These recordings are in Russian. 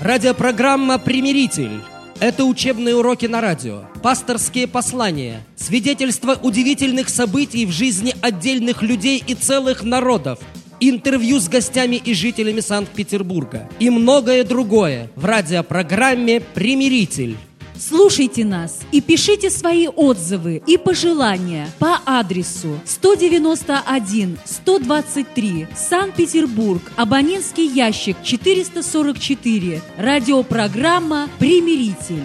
Радиопрограмма «Примиритель». Это учебные уроки на радио, пасторские послания, свидетельства удивительных событий в жизни отдельных людей и целых народов, интервью с гостями и жителями Санкт-Петербурга и многое другое в радиопрограмме «Примиритель». Слушайте нас и пишите свои отзывы и пожелания по адресу 191-123, Санкт-Петербург, абонентский ящик 444, радиопрограмма «Примиритель».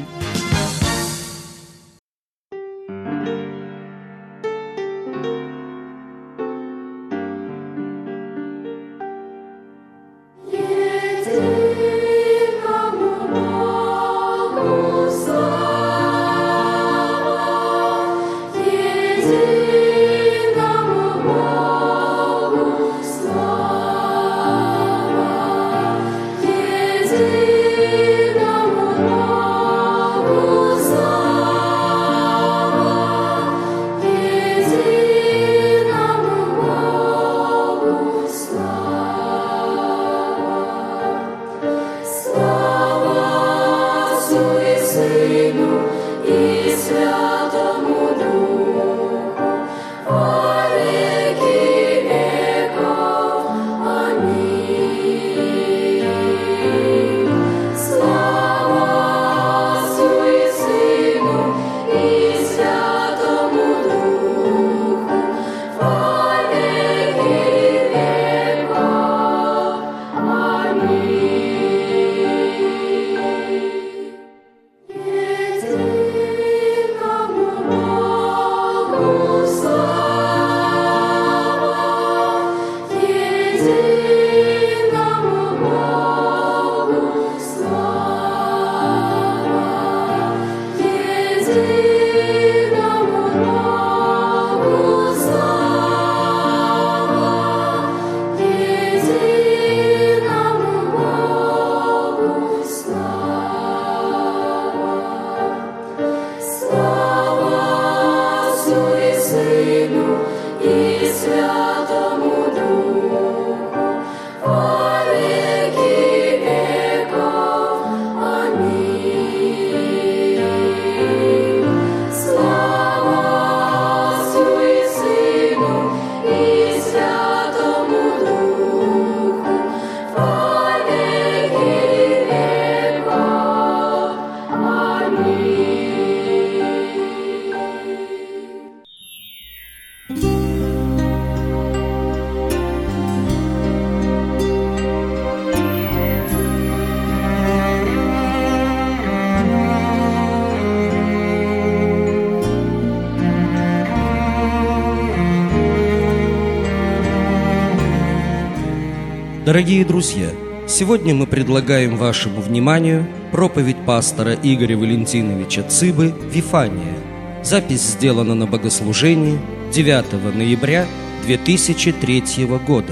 Дорогие друзья, сегодня мы предлагаем вашему вниманию проповедь пастора Игоря Валентиновича Цыбы «Вифания». Запись сделана на богослужении 9 ноября 2003 года.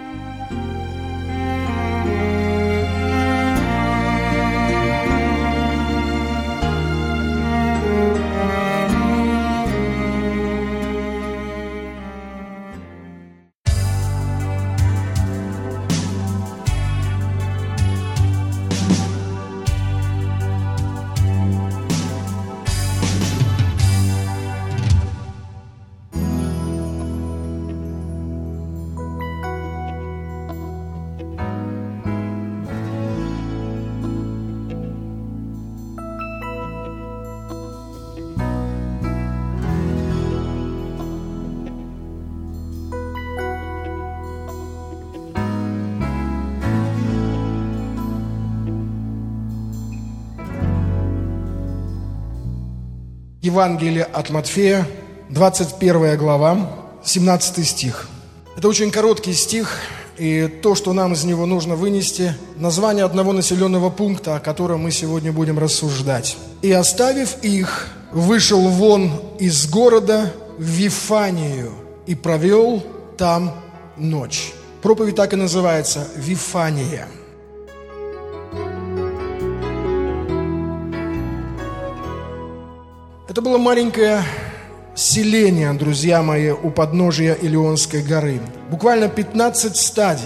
Евангелие от Матфея, 21 глава, 17 стих. Это очень короткий стих, и то, что нам из него нужно вынести, название одного населенного пункта, о котором мы сегодня будем рассуждать. «И, оставив их, вышел вон из города в Вифанию и провел там ночь». Проповедь так и называется «Вифания». Это было маленькое селение, друзья мои, у подножия Илионской горы. Буквально 15 стадий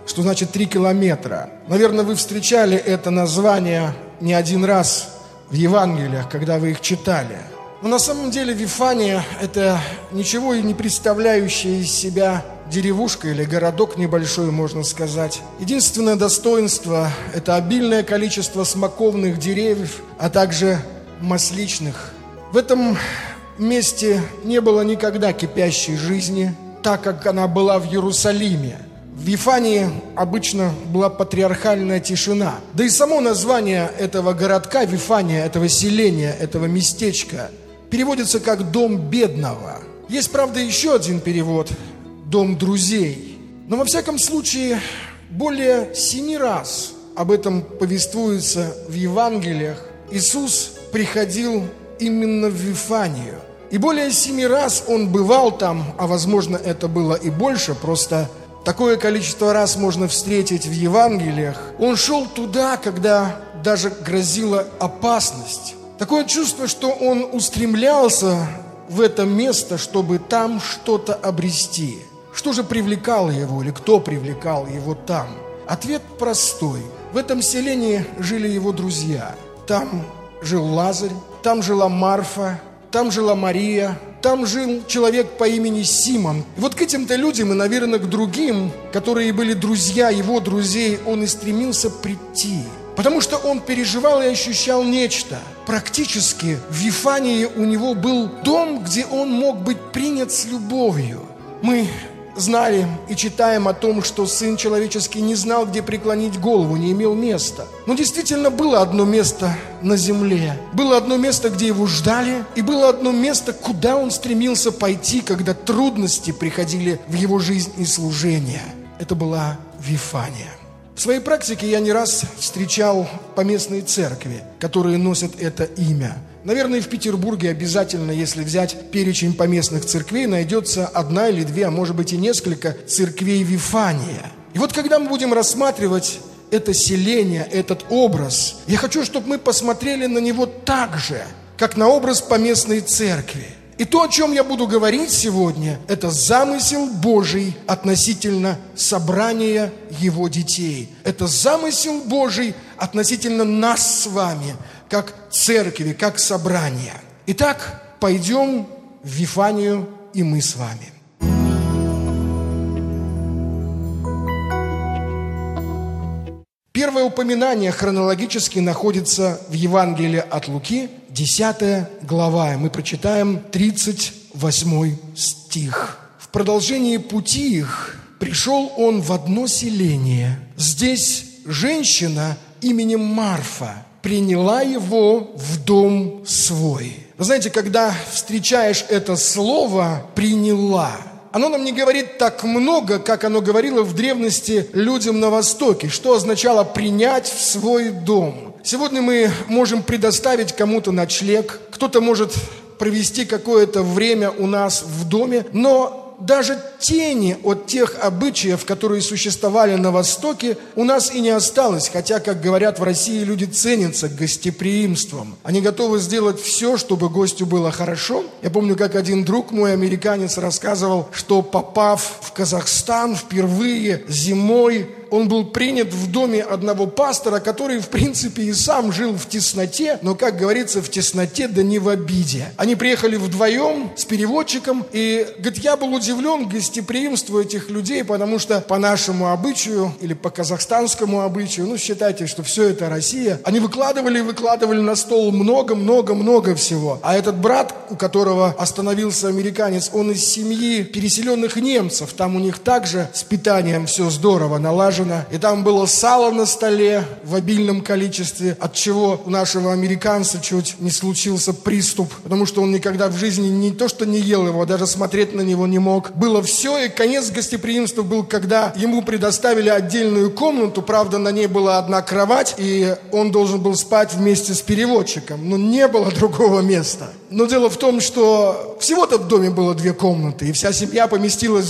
что значит 3 километра. Наверное, вы встречали это название не один раз в Евангелиях, когда вы их читали. Но на самом деле Вифания – это ничего и не представляющая из себя деревушка или городок небольшой, можно сказать. Единственное достоинство – это обильное количество смоковных деревьев, а также масличных. В этом месте не было никогда кипящей жизни, так как она была в Иерусалиме. В Вифании обычно была патриархальная тишина. Да и само название этого городка, Вифания, этого селения, этого местечка, переводится как «дом бедного». Есть, правда, еще один перевод – «дом друзей». Но во всяком случае, более 7 раз об этом повествуется в Евангелиях. Иисус приходил именно в Вифанию. И более 7 раз Он бывал там, а возможно это было и больше, просто такое количество раз можно встретить в Евангелиях. Он шел туда, когда даже грозила опасность. Такое чувство, что Он устремлялся в это место, чтобы там что-то обрести. Что же привлекало Его или кто привлекал Его там? Ответ простой. В этом селении жили Его друзья. Там жил Лазарь, там жила Марфа, там жила Мария, там жил человек по имени Симон. И вот к этим-то людям и, наверное, к другим, которые были друзья Его друзей, Он и стремился прийти. Потому что Он переживал и ощущал нечто. Практически в Вифании у Него был дом, где Он мог быть принят с любовью. Мы знали и читаем о том, что Сын Человеческий не знал, где преклонить голову, не имел места. Но действительно было одно место на земле. Было одно место, где Его ждали, и было одно место, куда Он стремился пойти, когда трудности приходили в Его жизнь и служение. Это была Вифания. В своей практике я не раз встречал поместные церкви, которые носят это имя. Наверное, в Петербурге обязательно, если взять перечень поместных церквей, найдется 1 или 2, а может быть и несколько церквей Вифания. И вот когда мы будем рассматривать это селение, этот образ, я хочу, чтобы мы посмотрели на него так же, как на образ поместной церкви. И то, о чем я буду говорить сегодня, это замысел Божий относительно собрания Его детей. Это замысел Божий относительно нас с вами, как церкви, как собрания. Итак, пойдем в Вифанию и мы с вами. Первое упоминание хронологически находится в Евангелии от Луки, 10 глава. И мы прочитаем 38 стих. «В продолжении пути их пришел он в одно селение. Здесь женщина именем Марфа приняла его в дом свой». Вы знаете, когда встречаешь это слово «приняла», оно нам не говорит так много, как оно говорило в древности людям на Востоке, что означало принять в свой дом. Сегодня мы можем предоставить кому-то ночлег, кто-то может провести какое-то время у нас в доме, но даже тени от тех обычаев, которые существовали на Востоке, у нас и не осталось. Хотя, как говорят в России, люди ценятся гостеприимством. Они готовы сделать все, чтобы гостю было хорошо. Я помню, как один друг мой, американец, рассказывал, что, попав в Казахстан впервые зимой, он был принят в доме одного пастора, который, в принципе, и сам жил в тесноте, но, как говорится, в тесноте, да не в обиде. Они приехали вдвоем с переводчиком, и, говорит, я был удивлен гостеприимству этих людей, потому что по нашему обычаю, или по казахстанскому обычаю, считайте, что все это Россия, они выкладывали на стол много всего. А этот брат, у которого остановился американец, он из семьи переселенных немцев, там у них также с питанием все здорово налажено. И там было сало на столе в обильном количестве, от чего у нашего американца чуть не случился приступ, потому что он никогда в жизни не то что не ел его, даже смотреть на него не мог. Было все, и конец гостеприимства был, когда ему предоставили отдельную комнату, правда, на ней была одна кровать, и он должен был спать вместе с переводчиком, но не было другого места. Но дело в том, что всего-то в доме было 2 комнаты, и вся семья поместилась в другой,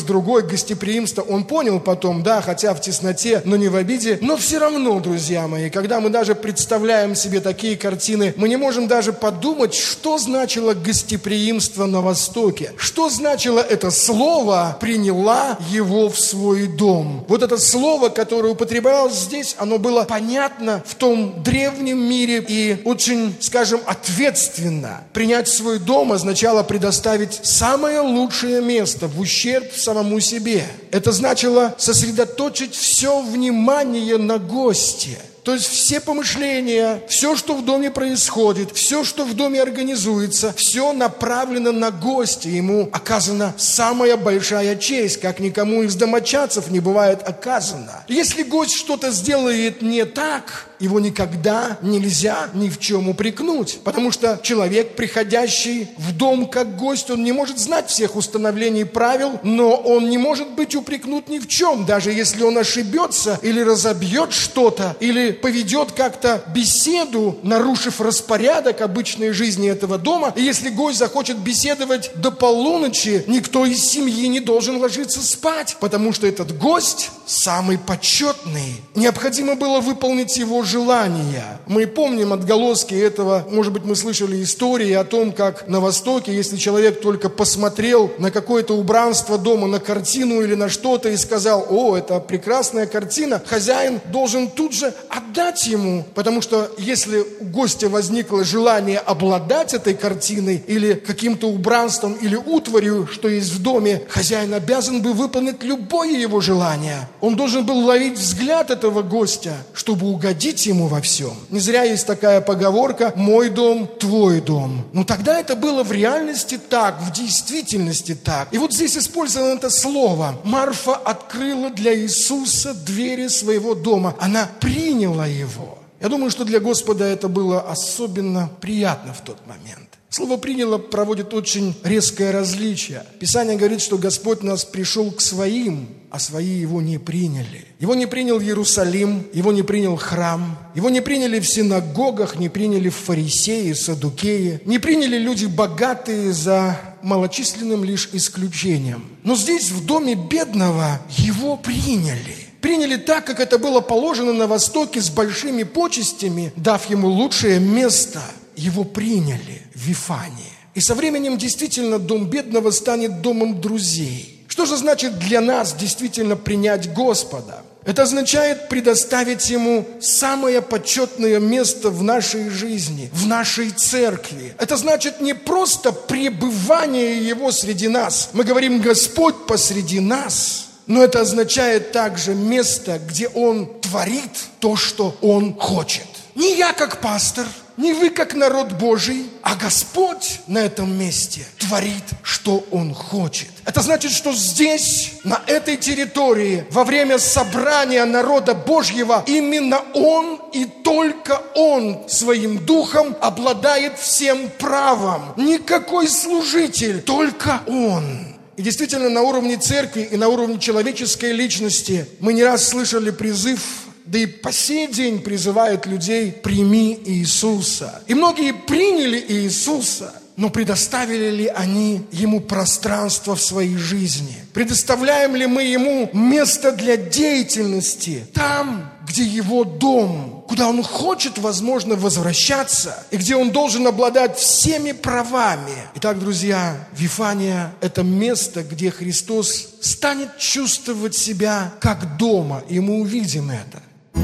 гостеприимство, он понял потом, да, хотя в тесноте, но не в обиде. Но все равно, друзья мои, когда мы даже представляем себе такие картины, мы не можем даже подумать, что значило гостеприимство на Востоке. Что значило это слово «приняла его в свой дом». Вот это слово, которое употреблялось здесь, оно было понятно в том древнем мире и очень, скажем, ответственно. Принять в свой дом означало предоставить самое лучшее место в ущерб самому себе. Это значило сосредоточить все внимание на госте. То есть все помышления, все, что в доме происходит, все, что в доме организуется, все направлено на гостя. Ему оказана самая большая честь, как никому из домочадцев не бывает оказана. Если гость что-то сделает не так, его никогда нельзя ни в чем упрекнуть. Потому что человек, приходящий в дом как гость, он не может знать всех установлений правил, но он не может быть упрекнут ни в чем. Даже если он ошибется или разобьет что-то, или поведет как-то беседу, нарушив распорядок обычной жизни этого дома. И если гость захочет беседовать до полуночи, никто из семьи не должен ложиться спать, потому что этот гость самый почетный. Необходимо было выполнить его желания. Мы помним отголоски этого, может быть, мы слышали истории о том, как на Востоке, если человек только посмотрел на какое-то убранство дома, на картину или на что-то и сказал: «О, это прекрасная картина», хозяин должен тут же отдать ему, потому что если у гостя возникло желание обладать этой картиной или каким-то убранством или утварью, что есть в доме, хозяин обязан был выполнить любое его желание. Он должен был ловить взгляд этого гостя, чтобы угодить ему во всем. Не зря есть такая поговорка: «Мой дом, твой дом». Но тогда это было в реальности так, в действительности так. И вот здесь использовано это слово. Марфа открыла для Иисуса двери своего дома. Она приняла его. Я думаю, что для Господа это было особенно приятно в тот момент. Слово «приняла» проводит очень резкое различие. Писание говорит, что Господь нас пришел к своим, а свои его не приняли. Его не принял Иерусалим, его не принял храм, его не приняли в синагогах, не приняли фарисеи, саддукеи, не приняли люди богатые за малочисленным лишь исключением. Но здесь, в доме бедного, его приняли. Приняли так, как это было положено на Востоке, с большими почестями, дав ему лучшее место. Его приняли в Вифании. И со временем действительно дом бедного станет домом друзей. Что же значит для нас действительно принять Господа? Это означает предоставить Ему самое почетное место в нашей жизни, в нашей церкви. Это значит не просто пребывание Его среди нас. Мы говорим: «Господь посреди нас». Но это означает также место, где Он творит то, что Он хочет. Не я как пастор, не вы как народ Божий, а Господь на этом месте творит, что Он хочет. Это значит, что здесь, на этой территории, во время собрания народа Божьего, именно Он и только Он своим духом обладает всем правом. Никакой служитель, только Он. И действительно, на уровне церкви и на уровне человеческой личности мы не раз слышали призыв, да и по сей день призывают людей: «Прими Иисуса». И многие приняли Иисуса, но предоставили ли они Ему пространство в своей жизни? Предоставляем ли мы Ему место для деятельности там, где Его дом, куда Он хочет, возможно, возвращаться, и где Он должен обладать всеми правами? Итак, друзья, Вифания – это место, где Христос станет чувствовать себя как дома, и мы увидим это.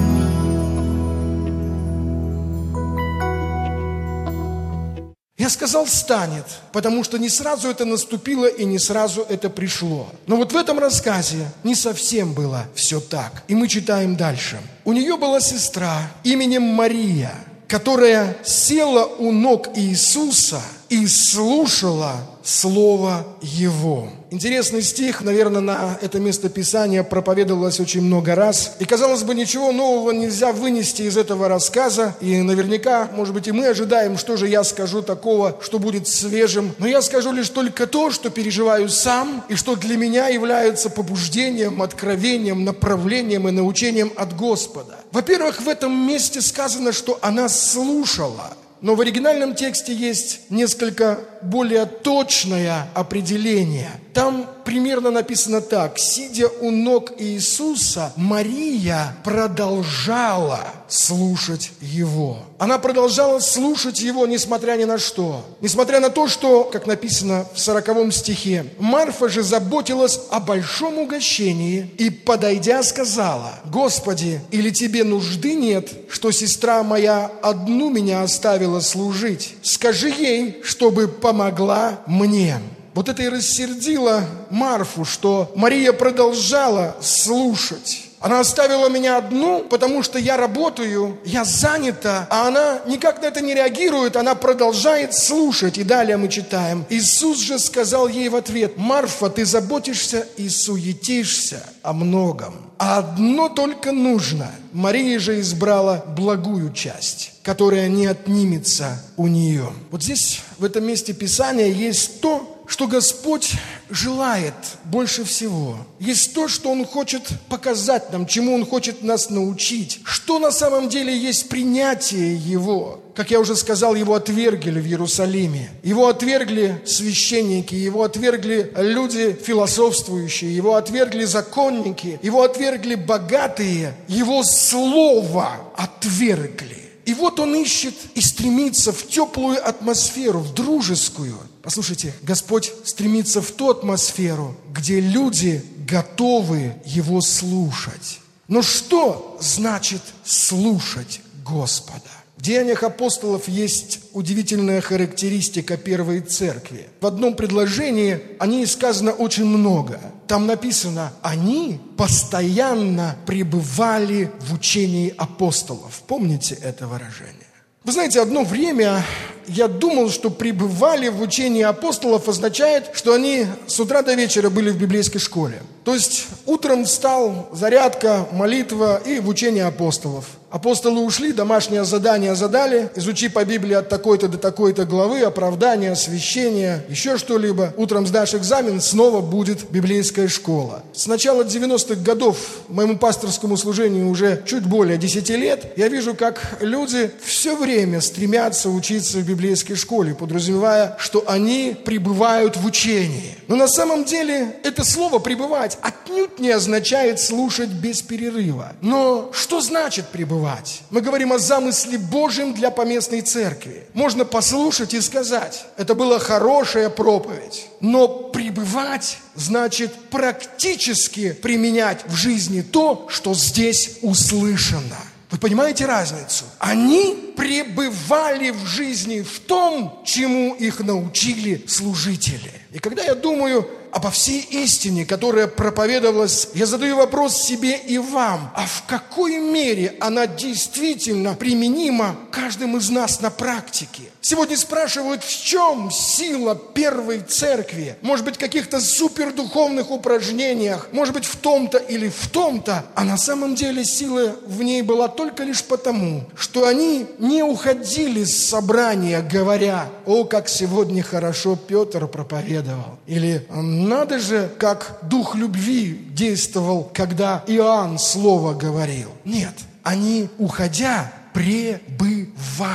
Я сказал «станет», потому что не сразу это наступило и не сразу это пришло. Но вот в этом рассказе не совсем было все так. И мы читаем дальше. У нее была сестра именем Мария, которая села у ног Иисуса и слушала Слово Его. Интересный стих, наверное, на это место Писания проповедовалось очень много раз. И, казалось бы, ничего нового нельзя вынести из этого рассказа. И наверняка, может быть, и мы ожидаем, что же я скажу такого, что будет свежим. Но я скажу лишь только то, что переживаю сам, и что для меня является побуждением, откровением, направлением и научением от Господа. Во-первых, в этом месте сказано, что она слушала. Но в оригинальном тексте есть несколько более точное определение. Там примерно написано так: сидя у ног Иисуса, Мария продолжала слушать Его. Она продолжала слушать Его, несмотря ни на что. Несмотря на то, что, как написано в 40 стихе, Марфа же заботилась о большом угощении и, подойдя, сказала: «Господи, или тебе нужды нет, что сестра моя одну меня оставила служить? Скажи ей, чтобы помогла мне». Вот это и рассердило Марфу, что Мария продолжала слушать. Она оставила меня одну, потому что я работаю, я занята, а она никак на это не реагирует, она продолжает слушать. И далее мы читаем: Иисус же сказал ей в ответ: «Марфа, ты заботишься и суетишься о многом, а одно только нужно. Мария же избрала благую часть, которая не отнимется у нее». Вот здесь, в этом месте Писания, есть то, что Господь желает больше всего. Есть то, что Он хочет показать нам, чему Он хочет нас научить. Что на самом деле есть принятие Его. Как я уже сказал, Его отвергли в Иерусалиме. Его отвергли священники, Его отвергли люди философствующие, Его отвергли законники, Его отвергли богатые, Его слово отвергли. И вот Он ищет и стремится в теплую атмосферу, в дружескую. Послушайте, Господь стремится в ту атмосферу, где люди готовы Его слушать. Но что значит слушать Господа? В Деяниях апостолов есть удивительная характеристика первой церкви. В одном предложении о ней сказано очень много. Там написано: они постоянно пребывали в учении апостолов. Помните это выражение? Вы знаете, одно время я думал, что пребывали в учении апостолов означает, что они с утра до вечера были в библейской школе. То есть утром встал, зарядка, молитва и в учении апостолов. Апостолы ушли, домашнее задание задали: изучи по Библии от такой-то до такой-то главы, оправдание, освящение, еще что-либо. Утром сдашь экзамен, снова будет библейская школа. С начала 90-х годов моему пасторскому служению уже чуть более 10 лет. Я вижу, как люди все время стремятся учиться в библейской школе, подразумевая, что они пребывают в учении. Но на самом деле это слово «пребывать» отнюдь не означает слушать без перерыва. Но что значит пребывать? Мы говорим о замысле Божьем для поместной церкви. Можно послушать и сказать: это была хорошая проповедь. Но пребывать значит практически применять в жизни то, что здесь услышано. Вы понимаете разницу? Они пребывали в жизни в том, чему их научили служители. И когда я думаю обо всей истине, которая проповедовалась, я задаю вопрос себе и вам: а в какой мере она действительно применима каждым из нас на практике? Сегодня спрашивают, в чем сила первой церкви? Может быть, в каких-то супердуховных упражнениях, может быть, в том-то или в том-то. А на самом деле сила в ней была только лишь потому, что они не уходили с собрания, говоря: «О, как сегодня хорошо Петр проповедовал», или «Надо же, как дух любви действовал, когда Иоанн слово говорил». Нет, они, уходя, пребывали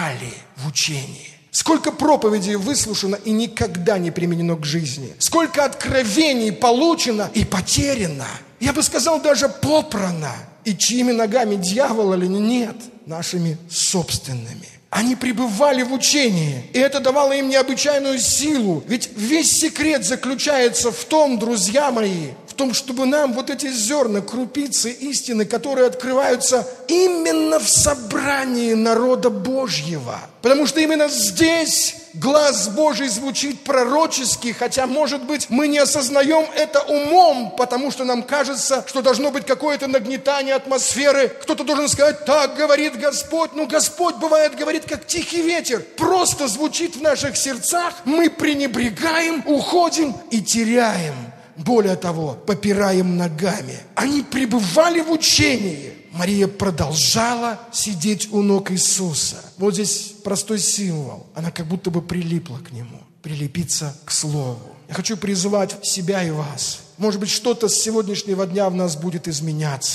в учении. Сколько проповедей выслушано и никогда не применено к жизни. Сколько откровений получено и потеряно. Я бы сказал, даже попрано. И чьими ногами, дьявола ли? Нет, нашими собственными. Они пребывали в учении, и это давало им необычайную силу. Ведь весь секрет заключается в том, друзья мои, в том, чтобы нам вот эти зерна, крупицы истины, которые открываются именно в собрании народа Божьего. Потому что именно здесь глас Божий звучит пророчески, хотя, может быть, мы не осознаем это умом, потому что нам кажется, что должно быть какое-то нагнетание атмосферы. Кто-то должен сказать: «Так говорит Господь». Ну, Господь, бывает, говорит, как тихий ветер. Просто звучит в наших сердцах, мы пренебрегаем, уходим и теряем. Более того, попираем ногами. Они пребывали в учении. Мария продолжала сидеть у ног Иисуса. Вот здесь простой символ. Она как будто бы прилипла к Нему. Прилепиться к Слову. Я хочу призывать себя и вас. Может быть, что-то с сегодняшнего дня в нас будет изменяться.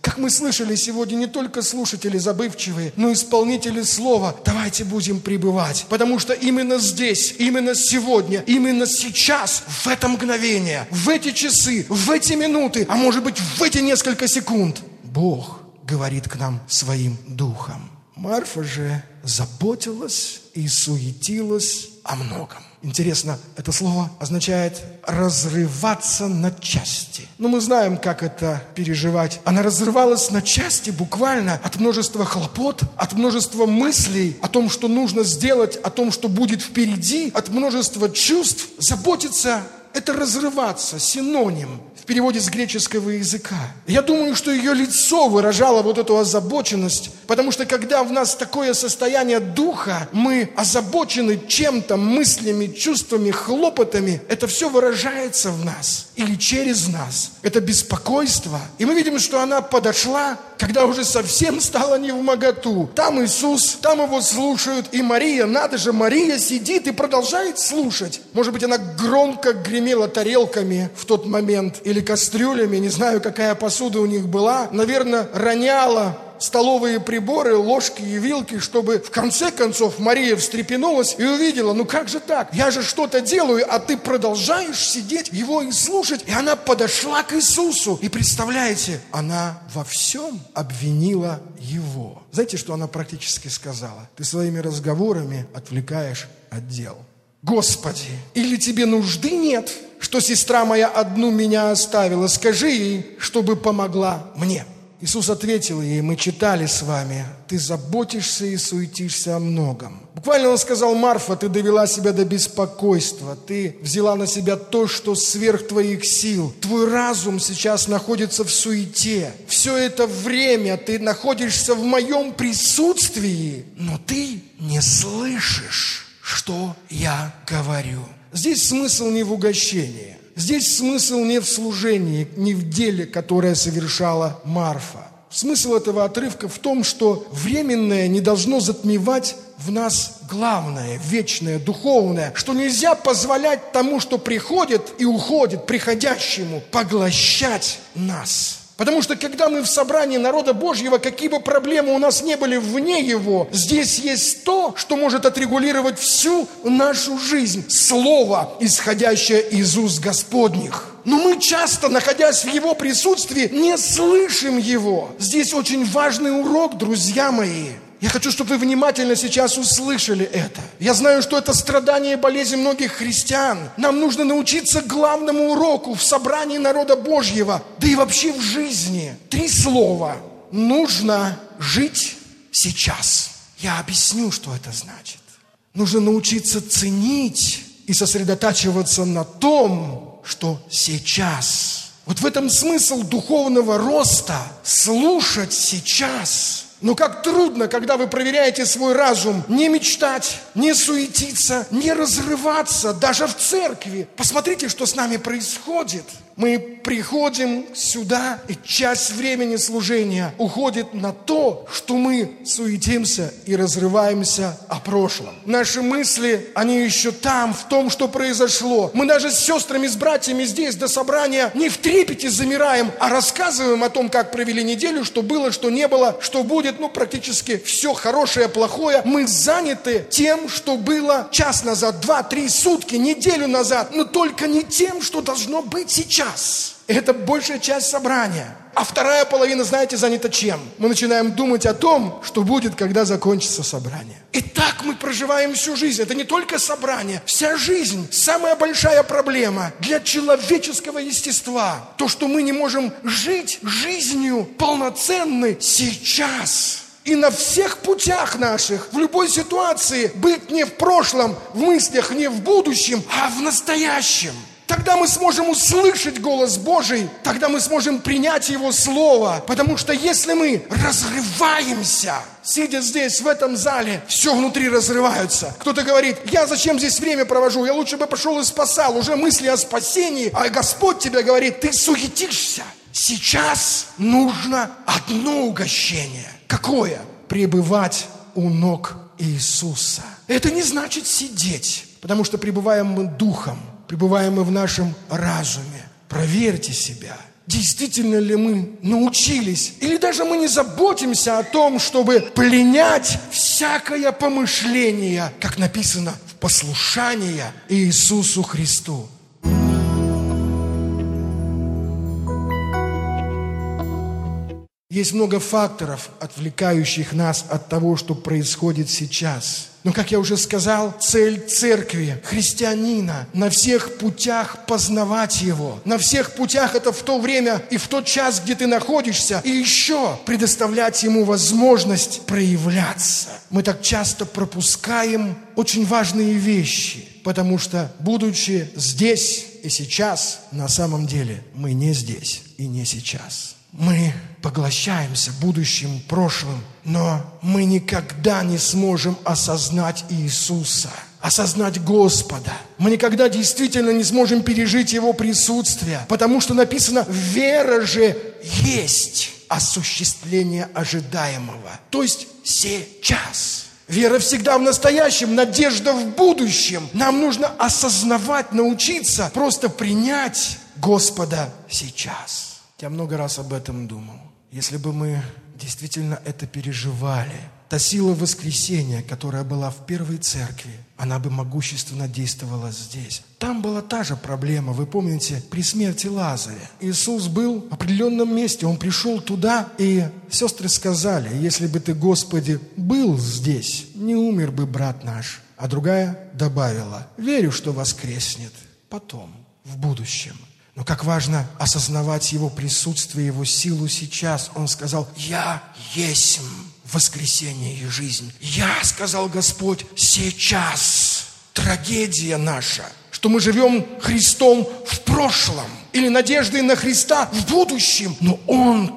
Как мы слышали сегодня, не только слушатели забывчивые, но и исполнители слова. Давайте будем пребывать, потому что именно здесь, именно сегодня, именно сейчас, в это мгновение, в эти часы, в эти минуты, а может быть в эти несколько секунд, Бог говорит к нам своим духом. Марфа же заботилась и суетилась о многом. Интересно, это слово означает разрываться на части. Но мы знаем, как это переживать. Она разрывалась на части буквально от множества хлопот, от множества мыслей о том, что нужно сделать, о том, что будет впереди, от множества чувств. Заботиться – это разрываться, синоним в переводе с греческого языка. Я думаю, что ее лицо выражало вот эту озабоченность, потому что когда в нас такое состояние духа, мы озабочены чем-то, мыслями, чувствами, хлопотами, это все выражается в нас или через нас. Это беспокойство. И мы видим, что она подошла, когда уже совсем стало невмоготу. Там Иисус, там его слушают, и Мария, надо же, Мария сидит и продолжает слушать. Может быть, она громко гремела тарелками в тот момент, или кастрюлями, не знаю, какая посуда у них была. Наверное, роняла столовые приборы, ложки и вилки, чтобы в конце концов Мария встрепенулась и увидела, ну как же так? Я же что-то делаю, а ты продолжаешь сидеть его и слушать. И она подошла к Иисусу. И представляете, она во всем обвинила его. Знаете, что она практически сказала? Ты своими разговорами отвлекаешь от дел. Господи, или тебе нужды нет, что сестра моя одну меня оставила? Скажи ей, чтобы помогла мне. Иисус ответил ей, мы читали с вами, ты заботишься и суетишься о многом. Буквально он сказал, Марфа, ты довела себя до беспокойства, ты взяла на себя то, что сверх твоих сил. Твой разум сейчас находится в суете. Все это время ты находишься в моем присутствии, но ты не слышишь, что я говорю. Здесь смысл не в угощении. Здесь смысл не в служении, не в деле, которое совершала Марфа. Смысл этого отрывка в том, что временное не должно затмевать в нас главное, вечное, духовное, что нельзя позволять тому, что приходит и уходит, приходящему, поглощать нас. Потому что когда мы в собрании народа Божьего, какие бы проблемы у нас не были вне его, здесь есть то, что может отрегулировать всю нашу жизнь. Слово, исходящее из уст Господних. Но мы часто, находясь в его присутствии, не слышим его. Здесь очень важный урок, друзья мои. Я хочу, чтобы вы внимательно сейчас услышали это. Я знаю, что это страдание и болезнь многих христиан. Нам нужно научиться главному уроку в собрании народа Божьего, да и вообще в жизни. 3 слова. Нужно жить сейчас. Я объясню, что это значит. Нужно научиться ценить и сосредотачиваться на том, что сейчас. Вот в этом смысл духовного роста. Слушать сейчас. Но как трудно, когда вы проверяете свой разум, не мечтать, не суетиться, не разрываться, даже в церкви. Посмотрите, что с нами происходит. Мы приходим сюда, и часть времени служения уходит на то, что мы суетимся и разрываемся о прошлом. Наши мысли, они еще там, в том, что произошло. Мы даже с сестрами, с братьями здесь до собрания не в трепете замираем, а рассказываем о том, как провели неделю, что было, что не было, что будет, практически все хорошее, плохое. Мы заняты тем, что было час назад, 2-3 сутки, неделю назад, но только не тем, что должно быть сейчас. Это большая часть собрания. А вторая половина, знаете, занята чем? Мы начинаем думать о том, что будет, когда закончится собрание. И так мы проживаем всю жизнь. Это не только собрание. Вся жизнь – самая большая проблема для человеческого естества. То, что мы не можем жить жизнью полноценной сейчас. И на всех путях наших, в любой ситуации, быть не в прошлом, в мыслях, не в будущем, а в настоящем. Тогда мы сможем услышать голос Божий, тогда мы сможем принять Его Слово. Потому что если мы разрываемся, сидя здесь, в этом зале, все внутри разрываются. Кто-то говорит, я зачем здесь время провожу, я лучше бы пошел и спасал, уже мысли о спасении. А Господь тебе говорит, ты суетишься. Сейчас нужно одно угощение. Какое? Пребывать у ног Иисуса. Это не значит сидеть, потому что пребываем мы духом. Пребываем мы в нашем разуме. Проверьте себя. Действительно ли мы научились? Или даже мы не заботимся о том, чтобы пленять всякое помышление, как написано, в послушание Иисусу Христу? Есть много факторов, отвлекающих нас от того, что происходит сейчас. Но, как я уже сказал, цель церкви, христианина, на всех путях познавать Его. На всех путях это в то время и в тот час, где ты находишься, и еще предоставлять Ему возможность проявляться. Мы так часто пропускаем очень важные вещи, потому что, будучи здесь и сейчас, на самом деле мы не здесь и не сейчас. Мы поглощаемся будущим, прошлым, но мы никогда не сможем осознать Иисуса, осознать Господа. Мы никогда действительно не сможем пережить Его присутствие, потому что написано: вера же есть осуществление ожидаемого, то есть сейчас. Вера всегда в настоящем, надежда в будущем. Нам нужно осознавать, научиться просто принять Господа сейчас. Я много раз об этом думал. Если бы мы действительно это переживали, та сила воскресения, которая была в первой церкви, она бы могущественно действовала здесь. Там была та же проблема, вы помните, при смерти Лазаря. Иисус был в определенном месте, Он пришел туда, и сестры сказали: если бы Ты, Господи, был здесь, не умер бы брат наш. А другая добавила: верю, что воскреснет потом, в будущем. Но как важно осознавать Его присутствие, Его силу сейчас. Он сказал: «Я есть воскресение и жизнь». «Я», сказал Господь, сейчас. Трагедия наша, что мы живем Христом в прошлом или надеждой на Христа в будущем. Но Он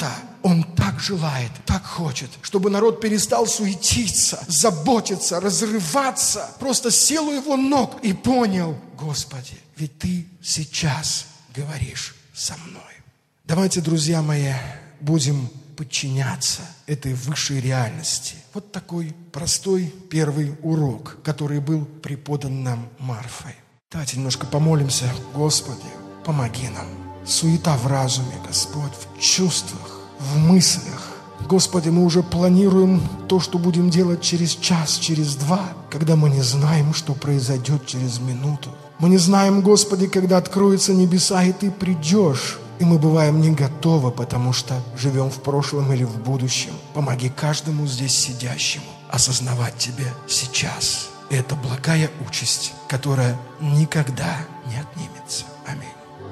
так желает, так хочет, чтобы народ перестал суетиться, заботиться, разрываться. Просто сел у Его ног и понял: Господи, ведь Ты сейчас говоришь со мной. Давайте, друзья мои, будем подчиняться этой высшей реальности. Вот такой простой первый урок, который был преподан нам Марфой. Давайте немножко помолимся. Господи, помоги нам. Суета в разуме, Господь, в чувствах, в мыслях. Господи, мы уже планируем то, что будем делать через час, через два, когда мы не знаем, что произойдет через минуту. Мы не знаем, Господи, когда откроются небеса, и Ты придешь. И мы бываем не готовы, потому что живем в прошлом или в будущем. Помоги каждому здесь сидящему осознавать Тебя сейчас. И это благая участь, которая никогда не отнимется. Аминь.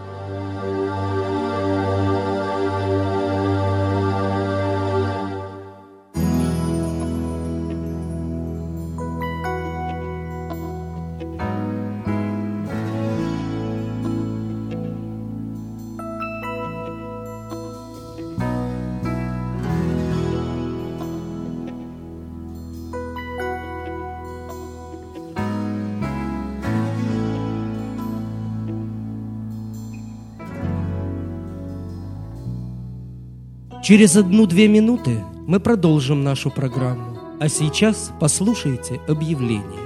Через 1-2 минуты мы продолжим нашу программу. А сейчас послушайте объявление.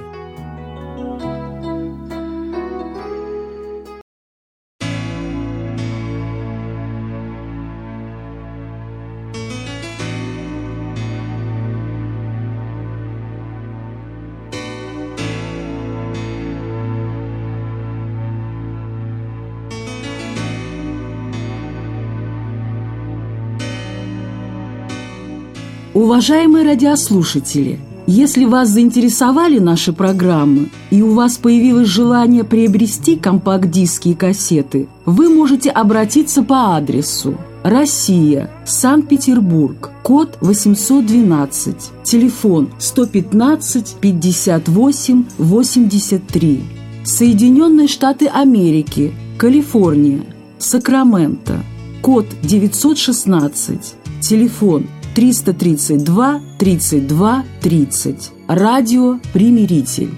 Уважаемые радиослушатели, если вас заинтересовали наши программы и у вас появилось желание приобрести компакт-диски и кассеты, вы можете обратиться по адресу: Россия, Санкт-Петербург, код 812, телефон 115 58 83, Соединенные Штаты Америки, Калифорния, Сакраменто, код 916, телефон 332 32 30. Радио «Примиритель».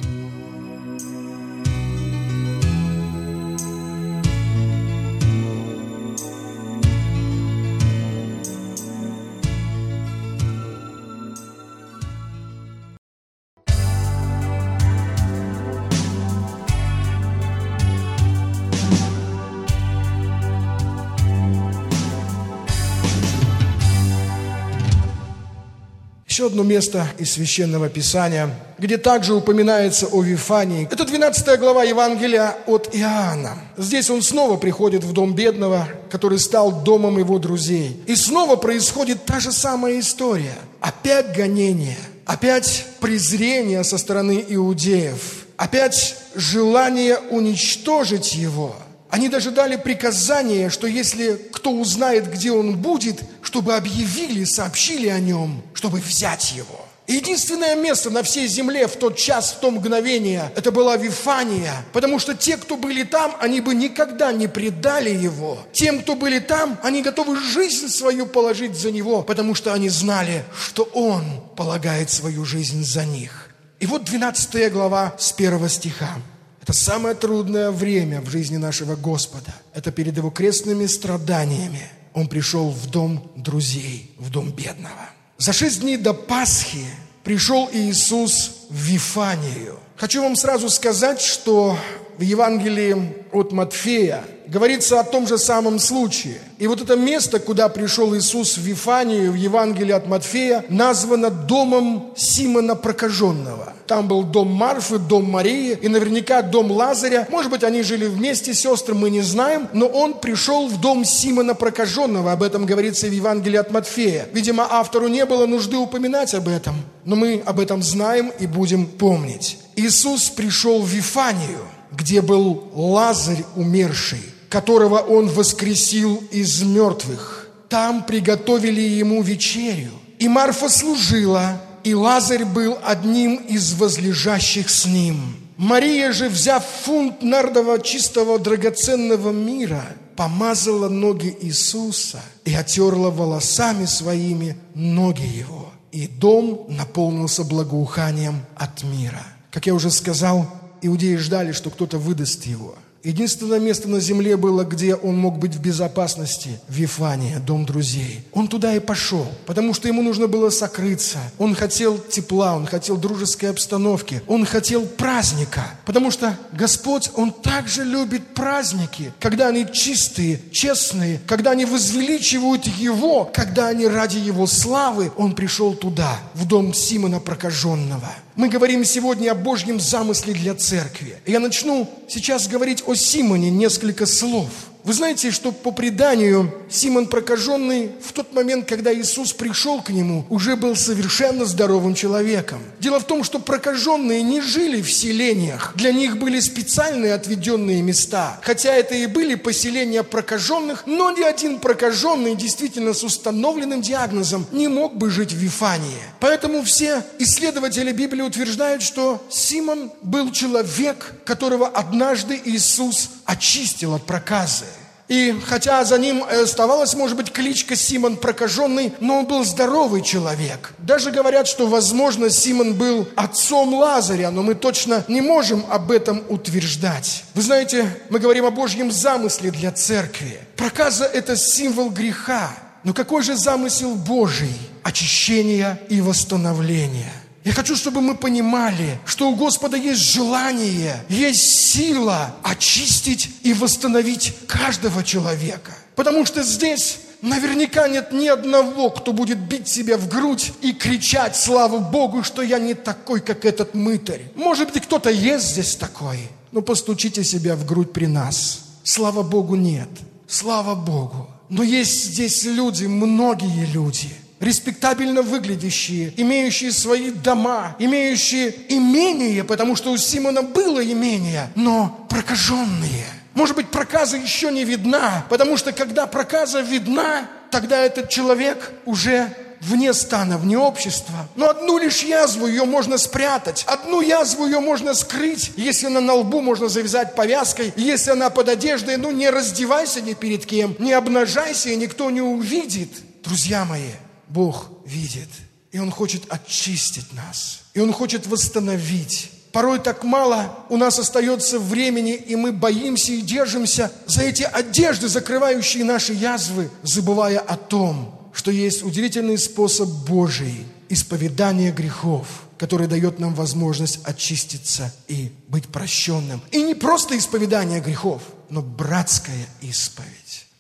Еще одно место из Священного Писания, где также упоминается о Вифании. Это 12 глава Евангелия от Иоанна. Здесь он снова приходит в дом бедного, который стал домом его друзей. И снова происходит та же самая история. Опять гонение, опять презрение со стороны иудеев, опять желание уничтожить его. Они даже дали приказание, что если кто узнает, где он будет, чтобы объявили, сообщили о нем, чтобы взять его. Единственное место на всей земле в тот час, в то мгновение, это была Вифания, потому что те, кто были там, они бы никогда не предали его. Тем, кто были там, они готовы жизнь свою положить за него, потому что они знали, что он полагает свою жизнь за них. И вот 12 глава с 1 стиха. Это самое трудное время в жизни нашего Господа. Это перед Его крестными страданиями. Он пришел в дом друзей, в дом бедного. За 6 дней до Пасхи пришел Иисус в Вифанию. Хочу вам сразу сказать, что в Евангелии от Матфея говорится о том же самом случае. И вот это место, куда пришел Иисус в Вифанию, в Евангелии от Матфея, названо домом Симона Прокаженного. Там был дом Марфы, дом Марии и наверняка дом Лазаря. Может быть, они жили вместе, сестры, мы не знаем. Но он пришел в дом Симона Прокаженного. Об этом говорится в Евангелии от Матфея. Видимо, автору не было нужды упоминать об этом. Но мы об этом знаем и будем помнить. Иисус пришел в Вифанию, где был Лазарь умерший, которого он воскресил из мертвых. Там приготовили ему вечерю. И Марфа служила, и Лазарь был одним из возлежащих с ним. Мария же, взяв фунт нардового чистого драгоценного мира, помазала ноги Иисуса и отерла волосами своими ноги его. И дом наполнился благоуханием от мира. Как я уже сказал, иудеи ждали, что кто-то выдаст его. Единственное место на земле было, где он мог быть в безопасности – Вифания, дом друзей. Он туда и пошел, потому что ему нужно было сокрыться. Он хотел тепла, он хотел дружеской обстановки, он хотел праздника. Потому что Господь, Он также любит праздники, когда они чистые, честные, когда они возвеличивают Его, когда они ради Его славы. Он пришел туда, в дом Симона Прокаженного. Мы говорим сегодня о Божьем замысле для церкви. Я начну сейчас говорить о Симоне несколько слов. Вы знаете, что по преданию Симон Прокаженный в тот момент, когда Иисус пришел к нему, уже был совершенно здоровым человеком. Дело в том, что прокаженные не жили в селениях. Для них были специальные отведенные места. Хотя это и были поселения прокаженных, но ни один прокаженный, действительно с установленным диагнозом, не мог бы жить в Вифании. Поэтому все исследователи Библии утверждают, что Симон был человек, которого однажды Иисус очистил от проказы. И хотя за ним оставалась, может быть, кличка Симон Прокаженный, но он был здоровый человек. Даже говорят, что, возможно, Симон был отцом Лазаря, но мы точно не можем об этом утверждать. Вы знаете, мы говорим о Божьем замысле для церкви. Проказа – это символ греха. Но какой же замысел Божий? Очищение и восстановление. Я хочу, чтобы мы понимали, что у Господа есть желание, есть сила очистить и восстановить каждого человека. Потому что здесь наверняка нет ни одного, кто будет бить себя в грудь и кричать: слава Богу, что я не такой, как этот мытарь. Может быть, кто-то есть здесь такой, но постучите себя в грудь при нас. Слава Богу, нет. Слава Богу. Но есть здесь люди, многие люди, респектабельно выглядящие, имеющие свои дома, имеющие имение, потому что у Симона было имение, но прокаженные. Может быть, проказа еще не видна, потому что когда проказа видна, тогда этот человек уже вне стана, вне общества. Но одну лишь язву ее можно спрятать, одну язву ее можно скрыть. Если она на лбу, можно завязать повязкой. Если она под одеждой, не раздевайся ни перед кем, не обнажайся, и никто не увидит. Друзья мои, Бог видит, и Он хочет очистить нас, и Он хочет восстановить. Порой так мало у нас остается времени, и мы боимся и держимся за эти одежды, закрывающие наши язвы, забывая о том, что есть удивительный способ Божий исповедания грехов, который дает нам возможность очиститься и быть прощенным. И не просто исповедание грехов, но братская исповедь.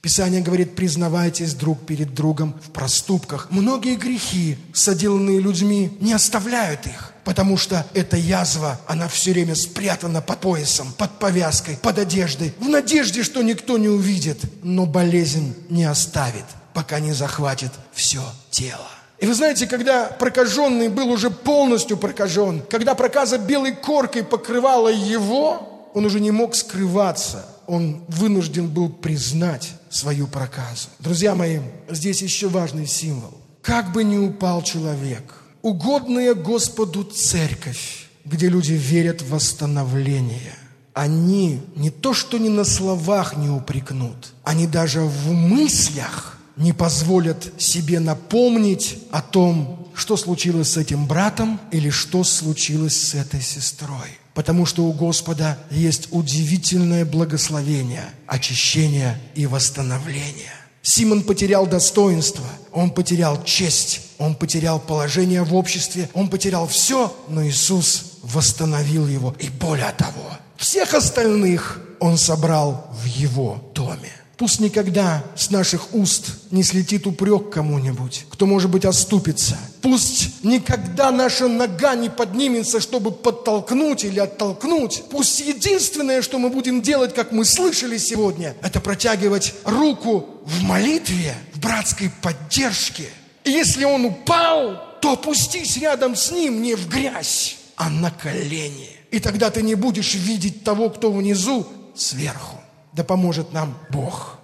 Писание говорит: признавайтесь друг перед другом в проступках. Многие грехи, соделанные людьми, не оставляют их, потому что эта язва, она все время спрятана под поясом, под повязкой, под одеждой, в надежде, что никто не увидит. Но болезнь не оставит, пока не захватит все тело. И вы знаете, когда прокаженный был уже полностью прокажен, когда проказа белой коркой покрывала его, он уже не мог скрываться. Он вынужден был признать свою проказу. Друзья мои, здесь еще важный символ. Как бы ни упал человек, угодная Господу церковь, где люди верят в восстановление, они не то что ни на словах не упрекнут, они даже в мыслях не позволят себе напомнить о том, что случилось с этим братом или что случилось с этой сестрой. Потому что у Господа есть удивительное благословение, очищение и восстановление. Симон потерял достоинство, он потерял честь, он потерял положение в обществе, он потерял все, но Иисус восстановил его. И более того, всех остальных он собрал в его доме. Пусть никогда с наших уст не слетит упрек кому-нибудь, кто, может быть, оступится. Пусть никогда наша нога не поднимется, чтобы подтолкнуть или оттолкнуть. Пусть единственное, что мы будем делать, как мы слышали сегодня, это протягивать руку в молитве, в братской поддержке. И если он упал, то опустись рядом с ним не в грязь, а на колени. И тогда ты не будешь видеть того, кто внизу, сверху. Да поможет нам Бог.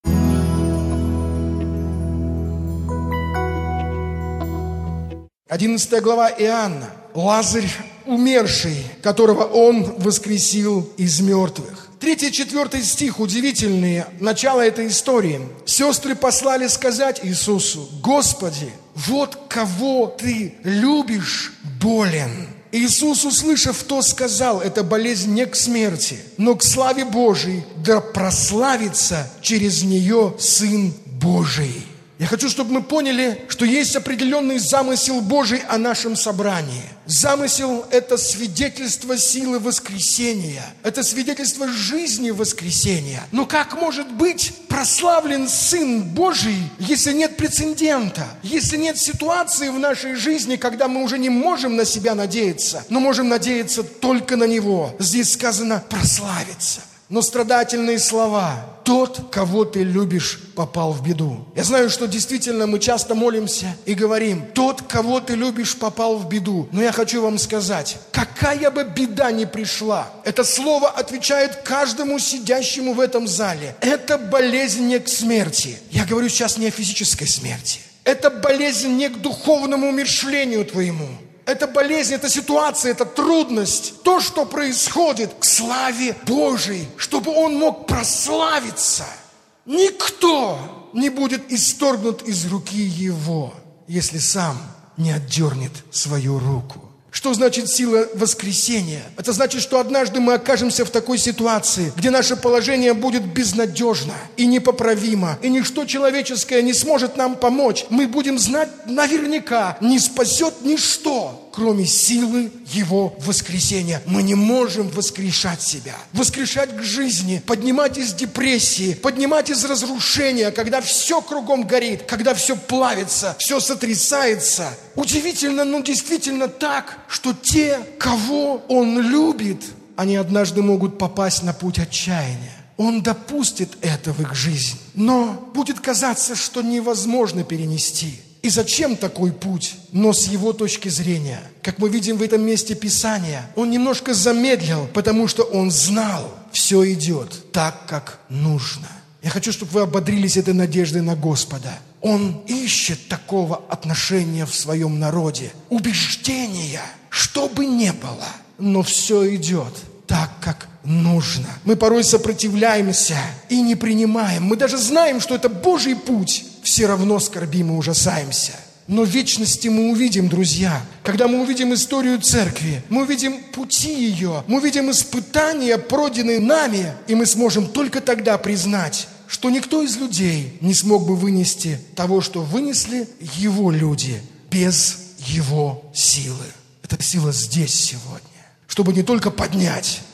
Одиннадцатая глава Иоанна. Лазарь, умерший, которого он воскресил из мертвых. 3-4 стих удивительные, начало этой истории. Сестры послали сказать Иисусу: Господи, вот кого ты любишь, болен. Иисус, услышав то, сказал: эта болезнь не к смерти, но к славе Божией, да прославится через нее Сын Божий. Я хочу, чтобы мы поняли, что есть определенный замысел Божий о нашем собрании. Замысел – это свидетельство силы воскресения. Это свидетельство жизни воскресения. Но как может быть прославлен Сын Божий, если нет прецедента? Если нет ситуации в нашей жизни, когда мы уже не можем на себя надеяться, но можем надеяться только на Него. Здесь сказано «прославиться». Но страдательные слова: тот, кого ты любишь, попал в беду. Я знаю, что действительно мы часто молимся и говорим: тот, кого ты любишь, попал в беду. Но я хочу вам сказать, какая бы беда ни пришла, это слово отвечает каждому сидящему в этом зале. Это болезнь не к смерти. Я говорю сейчас не о физической смерти. Это болезнь не к духовному умерщвлению твоему. Это болезнь, это ситуация, это трудность. То, что происходит, к славе Божией, чтобы Он мог прославиться. Никто не будет исторгнут из руки Его, если сам не отдернет свою руку. Что значит сила воскресения? Это значит, что однажды мы окажемся в такой ситуации, где наше положение будет безнадежно и непоправимо, и ничто человеческое не сможет нам помочь. Мы будем знать наверняка: не спасет ничто, кроме силы Его воскресения. Мы не можем воскрешать себя, воскрешать к жизни, поднимать из депрессии, поднимать из разрушения, когда все кругом горит, когда все плавится, все сотрясается. Удивительно, но действительно так, что те, кого Он любит, они однажды могут попасть на путь отчаяния. Он допустит это в их жизнь, но будет казаться, что невозможно перенести. И зачем такой путь? Но с его точки зрения, как мы видим в этом месте Писания, он немножко замедлил, потому что он знал, все идет так, как нужно. Я хочу, чтобы вы ободрились этой надеждой на Господа. Он ищет такого отношения в своем народе, убеждения, что бы ни было, но все идет так, как нужно. Мы порой сопротивляемся и не принимаем. Мы даже знаем, что это Божий путь, все равно скорбим и ужасаемся. Но в вечности мы увидим, друзья, когда мы увидим историю церкви, мы увидим пути ее, мы увидим испытания, пройденные нами, и мы сможем только тогда признать, что никто из людей не смог бы вынести того, что вынесли Его люди, без Его силы. Эта сила здесь сегодня, чтобы не только поднять,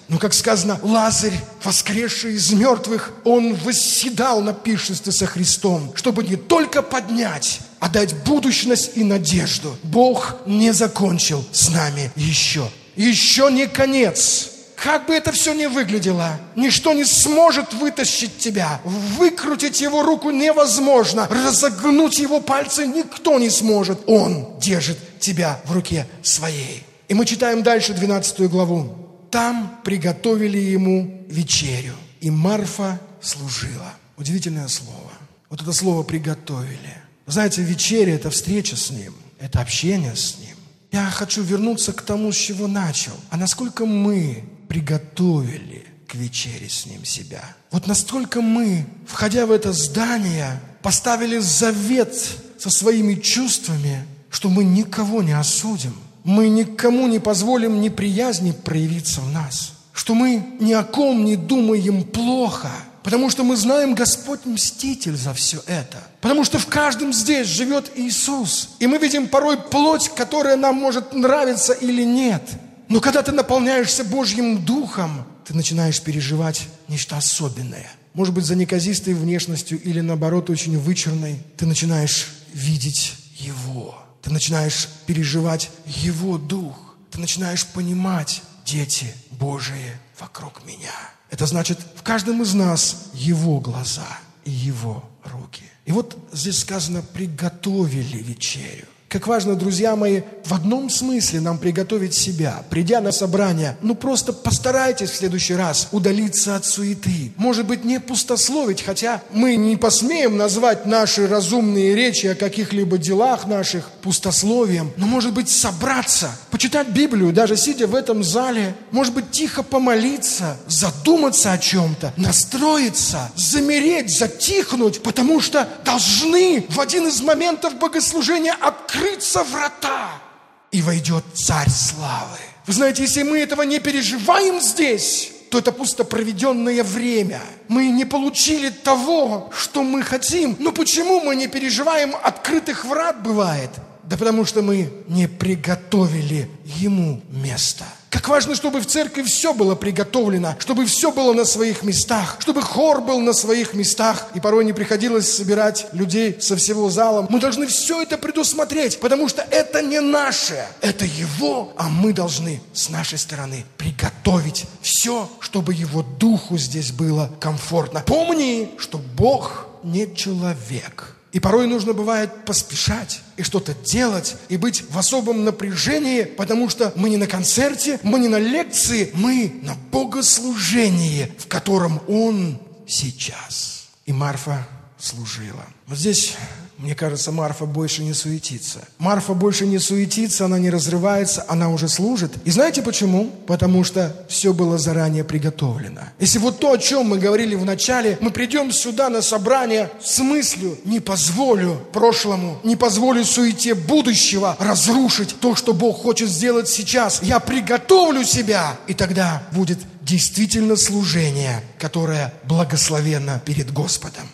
Но, как сказано, Лазарь, воскресший из мертвых, он восседал на пиршестве со Христом, чтобы не только поднять, а дать будущность и надежду. Бог не закончил с нами еще. Еще не конец. Как бы это все ни выглядело, ничто не сможет вытащить тебя. Выкрутить его руку невозможно. Разогнуть его пальцы никто не сможет. Он держит тебя в руке своей. И мы читаем дальше 12 главу. Там приготовили ему вечерю, и Марфа служила. Удивительное слово. Вот это слово «приготовили». Знаете, вечеря – это встреча с Ним, это общение с Ним. Я хочу вернуться к тому, с чего начал. А насколько мы приготовили к вечере с Ним себя? Вот настолько мы, входя в это здание, поставили завет со своими чувствами, что мы никого не осудим. Мы никому не позволим неприязни проявиться в нас. Что мы ни о ком не думаем плохо. Потому что мы знаем, Господь мститель за все это. Потому что в каждом здесь живет Иисус. И мы видим порой плоть, которая нам может нравиться или нет. Но когда ты наполняешься Божьим Духом, ты начинаешь переживать нечто особенное. Может быть, за неказистой внешностью или, наоборот, очень вычурной. Ты начинаешь видеть Его. Ты начинаешь переживать Его Дух. Ты начинаешь понимать: дети Божии вокруг меня. Это значит, в каждом из нас Его глаза и Его руки. И вот здесь сказано: приготовили вечерю. Как важно, друзья мои, в одном смысле нам приготовить себя. Придя на собрание, просто постарайтесь в следующий раз удалиться от суеты. Может быть, не пустословить, хотя мы не посмеем назвать наши разумные речи о каких-либо делах наших пустословием. Но, может быть, собраться, почитать Библию, даже сидя в этом зале. Может быть, тихо помолиться, задуматься о чем-то, настроиться, замереть, затихнуть, потому что должны в один из моментов богослужения открыться врата, и войдет Царь Славы. Вы знаете, если мы этого не переживаем здесь, то это пусто проведенное время. Мы не получили того, что мы хотим. Но почему мы не переживаем открытых врат, бывает? Да потому что мы не приготовили Ему место. Как важно, чтобы в церкви все было приготовлено, чтобы все было на своих местах, чтобы хор был на своих местах, и порой не приходилось собирать людей со всего зала. Мы должны все это предусмотреть, потому что это не наше, это Его, а мы должны с нашей стороны приготовить все, чтобы Его Духу здесь было комфортно. Помни, что Бог не человек. И порой нужно бывает поспешать и что-то делать, и быть в особом напряжении, потому что мы не на концерте, мы не на лекции, мы на богослужении, в котором Он сейчас. И Марфа служила. Вот здесь, мне кажется, Марфа больше не суетится. Марфа больше не суетится, она не разрывается, она уже служит. И знаете почему? Потому что все было заранее приготовлено. Если вот то, о чем мы говорили в начале, мы придем сюда на собрание с мыслью: не позволю прошлому, не позволю суете будущего разрушить то, что Бог хочет сделать сейчас. Я приготовлю себя, и тогда будет действительно служение, которое благословенно перед Господом.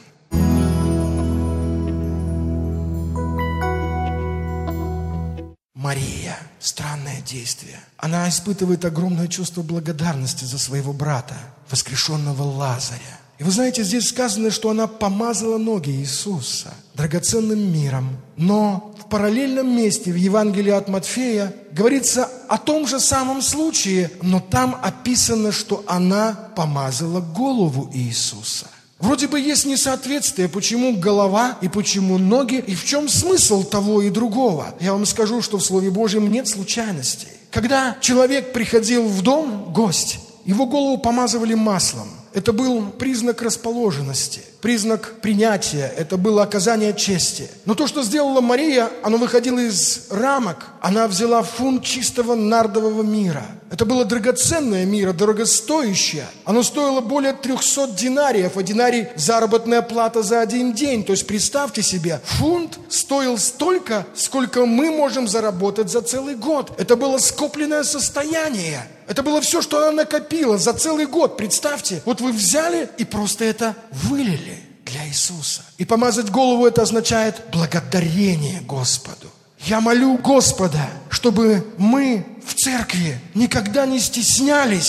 Мария. Странное действие. Она испытывает огромное чувство благодарности за своего брата, воскрешенного Лазаря. И вы знаете, здесь сказано, что она помазала ноги Иисуса драгоценным миром. Но в параллельном месте в Евангелии от Матфея говорится о том же самом случае, но там описано, что она помазала голову Иисуса. Вроде бы есть несоответствие, почему голова и почему ноги, и в чем смысл того и другого. Я вам скажу, что в Слове Божьем нет случайностей. Когда человек приходил в дом, гость, его голову помазывали маслом. Это был признак расположенности, признак принятия, это было оказание чести. Но то, что сделала Мария, оно выходило из рамок. Она взяла фунт чистого нардового мира. Это было драгоценное мира, дорогостоящее. Оно стоило более 300 динариев, а динарий – заработная плата за один день. То есть представьте себе, фунт стоил столько, сколько мы можем заработать за целый год. Это было скопленное состояние. Это было все, что она накопила за целый год. Представьте, вот вы взяли и просто это вылили для Иисуса. И помазать голову – это означает благодарение Господу. Я молю Господа, чтобы мы в церкви никогда не стеснялись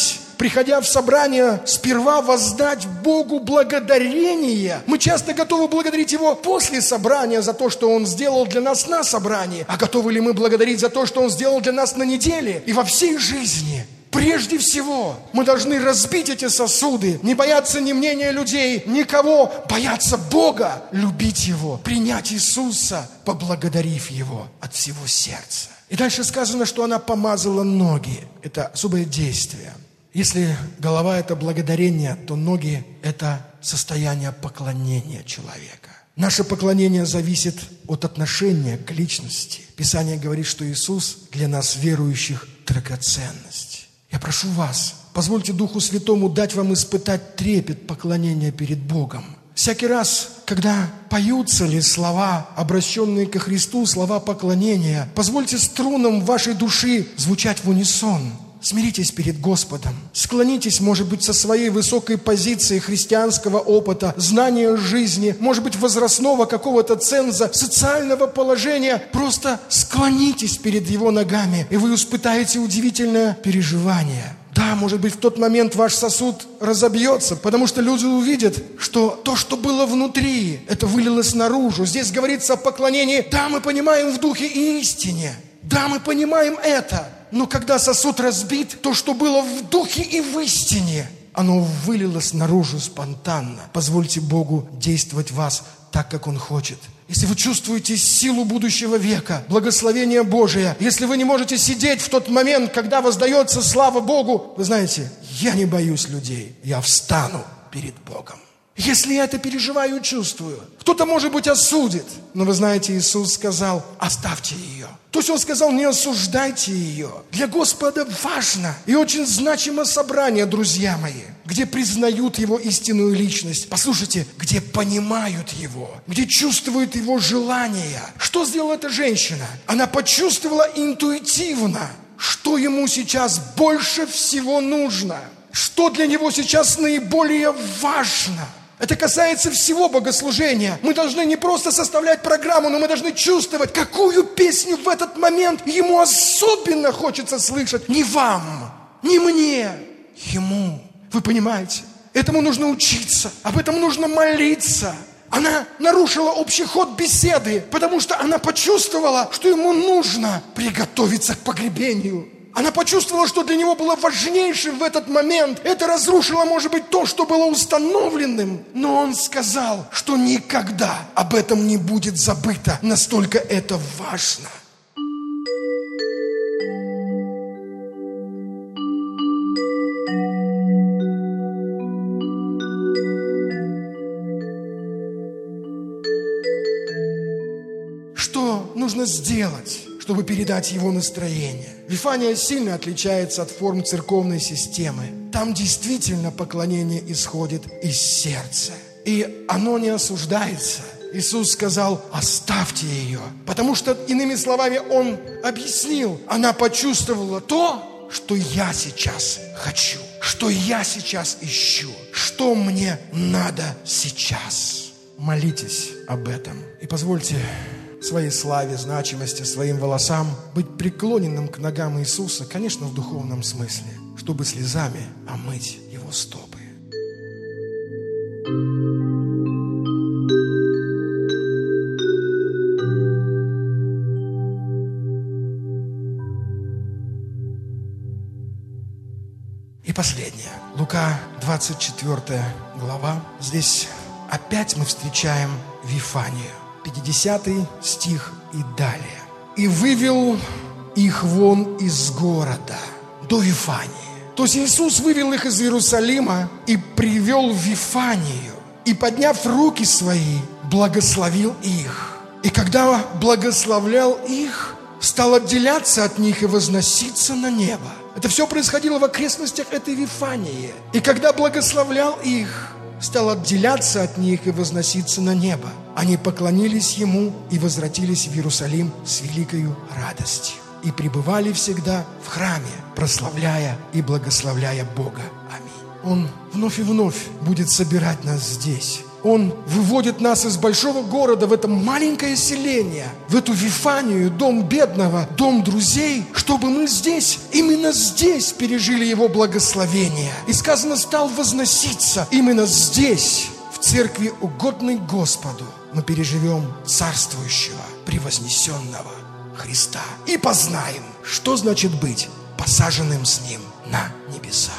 приходя в собрание, сперва воздать Богу благодарение. Мы часто готовы благодарить Его после собрания за то, что Он сделал для нас на собрании. А готовы ли мы благодарить за то, что Он сделал для нас на неделе и во всей жизни? Прежде всего, мы должны разбить эти сосуды, не бояться ни мнения людей, никого, бояться Бога, любить Его, принять Иисуса, поблагодарив Его от всего сердца. И дальше сказано, что она помазала ноги. Это особое действие. Если голова – это благодарение, то ноги – это состояние поклонения человека. Наше поклонение зависит от отношения к личности. Писание говорит, что Иисус для нас, верующих, драгоценность. Я прошу вас, позвольте Духу Святому дать вам испытать трепет поклонения перед Богом. Всякий раз, когда поются ли слова, обращенные ко Христу, слова поклонения, позвольте струнам вашей души звучать в унисон. Смиритесь перед Господом. Склонитесь, может быть, со своей высокой позиции христианского опыта, знания жизни, может быть, возрастного какого-то ценза, социального положения. Просто склонитесь перед Его ногами, и вы испытаете удивительное переживание. Да, может быть, в тот момент ваш сосуд разобьется, потому что люди увидят, что то, что было внутри, это вылилось наружу. Здесь говорится о поклонении. Да, мы понимаем в духе и истине. Да, мы понимаем это. Но когда сосуд разбит, то, что было в духе и в истине, оно вылилось наружу спонтанно. Позвольте Богу действовать в вас так, как Он хочет. Если вы чувствуете силу будущего века, благословение Божие, если вы не можете сидеть в тот момент, когда воздается слава Богу, вы знаете, я не боюсь людей, я встану перед Богом. Если я это переживаю и чувствую, кто-то, может быть, осудит. Но вы знаете, Иисус сказал, оставьте ее. То есть Он сказал, не осуждайте ее. Для Господа важно и очень значимо собрание, друзья мои, где признают Его истинную личность. Послушайте, где понимают Его, где чувствуют Его желания. Что сделала эта женщина? Она почувствовала интуитивно, что Ему сейчас больше всего нужно, что для Него сейчас наиболее важно. Это касается всего богослужения. Мы должны не просто составлять программу, но мы должны чувствовать, какую песню в этот момент Ему особенно хочется слышать. Не вам, не мне, Ему. Вы понимаете? Этому нужно учиться, об этом нужно молиться. Она нарушила общий ход беседы, потому что она почувствовала, что Ему нужно приготовиться к погребению. Она почувствовала, что для Него было важнейшим в этот момент. Это разрушило, может быть, то, что было установленным. Но Он сказал, что никогда об этом не будет забыто. Настолько это важно. Что нужно сделать, чтобы передать Его настроение? Вифания сильно отличается от форм церковной системы. Там действительно поклонение исходит из сердца. И оно не осуждается. Иисус сказал, оставьте ее. Потому что, иными словами, Он объяснил. Она почувствовала то, что я сейчас хочу, что я сейчас ищу, что мне надо сейчас. Молитесь об этом. И позвольте своей славе, значимости, своим волосам быть преклоненным к ногам Иисуса, конечно, в духовном смысле, чтобы слезами омыть Его стопы. И последнее. Лука, 24 глава. Здесь опять мы встречаем Вифанию. 50 стих и далее. «И вывел их вон из города до Вифании». То есть Иисус вывел их из Иерусалима и привел в Вифанию. И, подняв руки свои, благословил их. И когда благословлял их, стал отделяться от них и возноситься на небо. Это все происходило в окрестностях этой Вифании. И когда благословлял их, стал отделяться от них и возноситься на небо. Они поклонились Ему и возвратились в Иерусалим с великою радостью. И пребывали всегда в храме, прославляя и благословляя Бога. Аминь. Он вновь и вновь будет собирать нас здесь, Он выводит нас из большого города в это маленькое селение, в эту Вифанию, дом бедного, дом друзей, чтобы мы здесь, именно здесь пережили Его благословение. И сказано, стал возноситься именно здесь, в церкви, угодной Господу. Мы переживем царствующего, превознесенного Христа и познаем, что значит быть посаженным с Ним на небесах.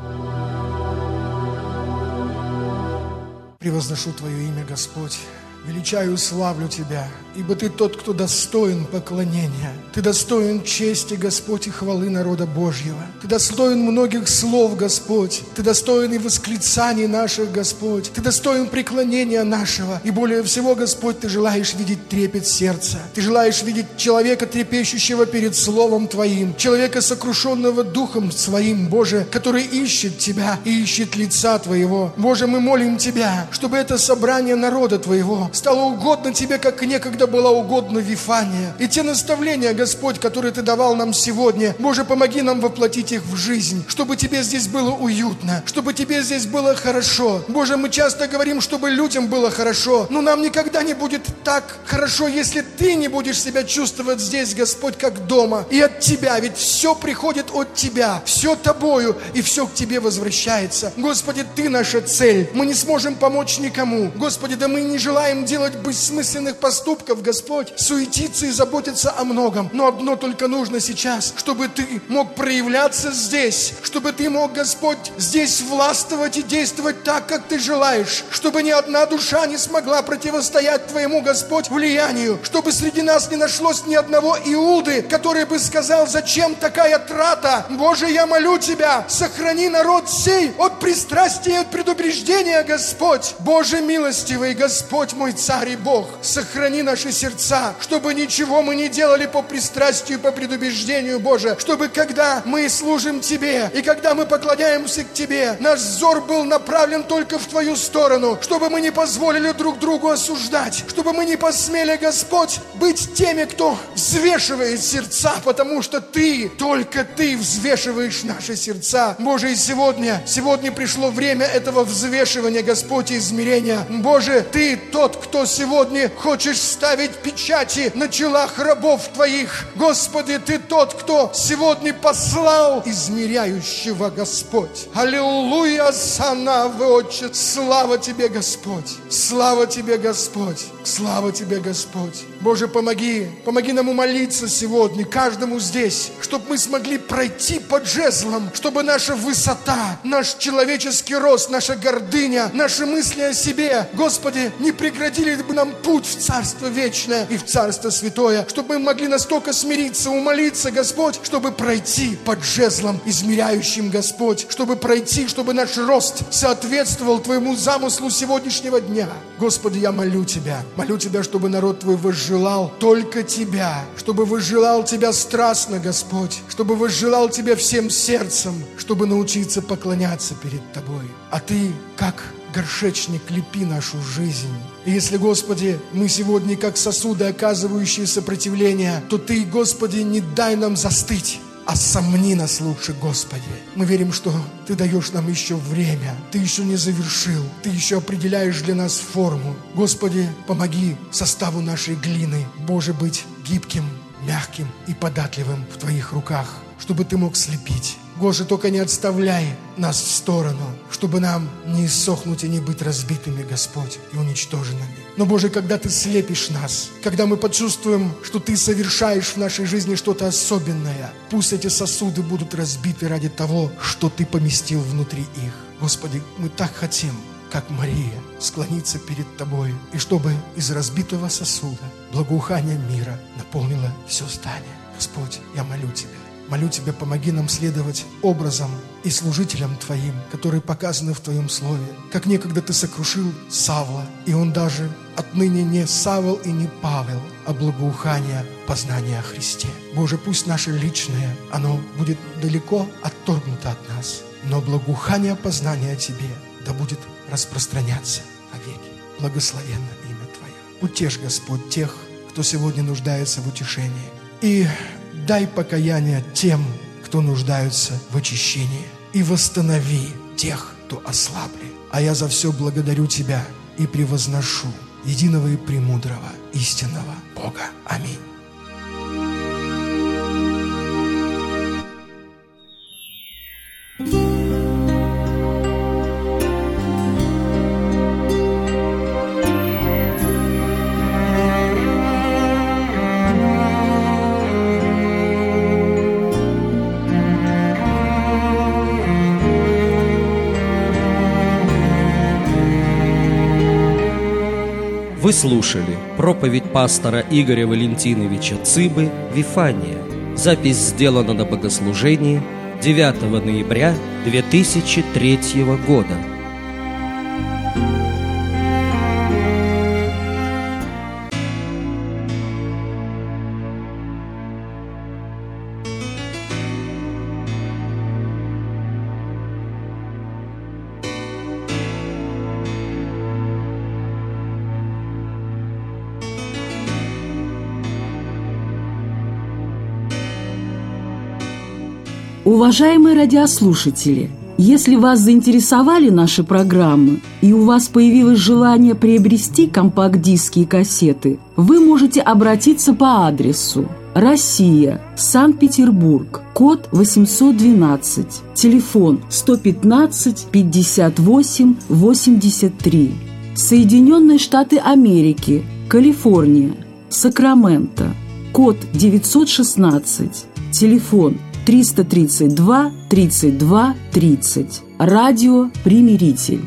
Превозношу Твое имя, Господь. Величаю и славлю Тебя, ибо Ты тот, кто достоин поклонения. Ты достоин чести, Господь, и хвалы народа Божьего. Ты достоин многих слов, Господь. Ты достоин и восклицаний наших, Господь. Ты достоин преклонения нашего. И более всего, Господь, Ты желаешь видеть трепет сердца. Ты желаешь видеть человека, трепещущего перед Словом Твоим. Человека, сокрушенного Духом Своим, Боже, который ищет Тебя и ищет лица Твоего. Боже, мы молим Тебя, чтобы это собрание народа Твоего стало угодно Тебе, как некогда была угодна Вифания. И те наставления, Господь, которые Ты давал нам сегодня, Боже, помоги нам воплотить их в жизнь, чтобы Тебе здесь было уютно, чтобы Тебе здесь было хорошо. Боже, мы часто говорим, чтобы людям было хорошо, но нам никогда не будет так хорошо, если Ты не будешь себя чувствовать здесь, Господь, как дома. И от Тебя, ведь все приходит от Тебя, все Тобою, и все к Тебе возвращается. Господи, Ты наша цель. Мы не сможем помочь никому. Господи, да мы не желаем делать бессмысленных поступков, Господь, суетиться и заботиться о многом. Но одно только нужно сейчас, чтобы Ты мог проявляться здесь, чтобы Ты мог, Господь, здесь властвовать и действовать так, как Ты желаешь, чтобы ни одна душа не смогла противостоять Твоему, Господь, влиянию, чтобы среди нас не нашлось ни одного Иуды, который бы сказал, зачем такая трата? Боже, я молю Тебя, сохрани народ сей от пристрастия и от предубеждения, Господь. Боже милостивый, Господь мой Царь и Бог, сохрани наши сердца, чтобы ничего мы не делали по пристрастию, по предубеждению, Боже, чтобы когда мы служим Тебе и когда мы поклоняемся к Тебе, наш взор был направлен только в Твою сторону, чтобы мы не позволили друг другу осуждать, чтобы мы не посмели, Господь, быть теми, кто взвешивает сердца, потому что Ты, только Ты взвешиваешь наши сердца. Боже, и сегодня пришло время этого взвешивания, Господь, и измерения. Боже, Ты тот, кто сегодня хочешь ставить печати на челах рабов Твоих. Господи, Ты тот, кто сегодня послал измеряющего, Господь. Аллилуйя, санавы, Отче. Слава Тебе, Господь. Слава Тебе, Господь. Слава Тебе, Господь. Боже, помоги нам умолиться сегодня, каждому здесь, чтобы мы смогли пройти под жезлом, чтобы наша высота, наш человеческий рост, наша гордыня, наши мысли о себе, Господи, не преградили бы нам путь в Царство Вечное и в Царство Святое, чтобы мы могли настолько смириться, умолиться, Господь, чтобы пройти под жезлом измеряющим, Господь, чтобы пройти, чтобы наш рост соответствовал Твоему замыслу сегодняшнего дня. Господи, я молю Тебя, чтобы народ Твой возжелал только Тебя, чтобы возжелал Тебя страстно, Господь, чтобы возжелал Тебя всем сердцем, чтобы научиться поклоняться перед Тобой. А Ты, как горшечник, лепи нашу жизнь. И если, Господи, мы сегодня как сосуды, оказывающие сопротивление, то Ты, Господи, не дай нам застыть, а сомни нас лучше, Господи. Мы верим, что Ты даешь нам еще время, Ты еще не завершил, Ты еще определяешь для нас форму. Господи, помоги составу нашей глины, Боже, быть гибким, мягким и податливым в Твоих руках, чтобы Ты мог слепить. Боже, только не отставляй нас в сторону, чтобы нам не иссохнуть и не быть разбитыми, Господь, и уничтоженными. Но, Боже, когда Ты слепишь нас, когда мы почувствуем, что Ты совершаешь в нашей жизни что-то особенное, пусть эти сосуды будут разбиты ради того, что Ты поместил внутри их. Господи, мы так хотим, как Мария, склониться перед Тобой, и чтобы из разбитого сосуда благоухание мира наполнило все здание. Господь, я молю Тебя. Молю Тебя, помоги нам следовать образом и служителям Твоим, которые показаны в Твоем Слове. Как некогда Ты сокрушил Савла, и он даже отныне не Савл и не Павел, а благоухание познания о Христе. Боже, пусть наше личное, оно будет далеко отторгнуто от нас, но благоухание познания о Тебе да будет распространяться навеки. Благословенно имя Твое. Утешь, Господь, тех, кто сегодня нуждается в утешении. И дай покаяние тем, кто нуждаются в очищении. И восстанови тех, кто ослабли. А я за все благодарю Тебя и превозношу единого и премудрого истинного Бога. Аминь. Вы слушали проповедь пастора Игоря Валентиновича Цыбы «Вифания». Запись сделана на богослужении 9 ноября 2003 года. Уважаемые радиослушатели, если вас заинтересовали наши программы и у вас появилось желание приобрести компакт-диски и кассеты, вы можете обратиться по адресу: Россия, Санкт-Петербург, код 812, телефон 115 58 83, Соединенные Штаты Америки, Калифорния, Сакраменто, код 916, телефон 332 32 30. Радио «Примиритель».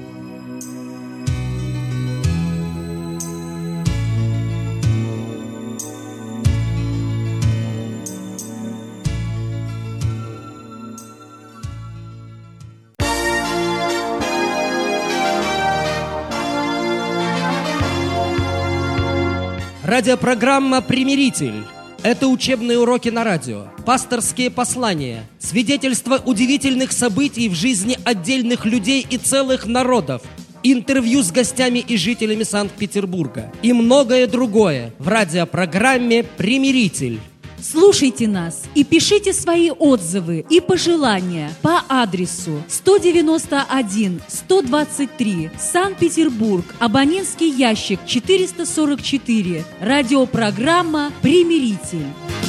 Радиопрограмма «Примиритель». Это учебные уроки на радио, пасторские послания, свидетельства удивительных событий в жизни отдельных людей и целых народов, интервью с гостями и жителями Санкт-Петербурга и многое другое в радиопрограмме «Примиритель». Слушайте нас и пишите свои отзывы и пожелания по адресу 191-123, Санкт-Петербург, абонентский ящик 444, радиопрограмма «Примиритель».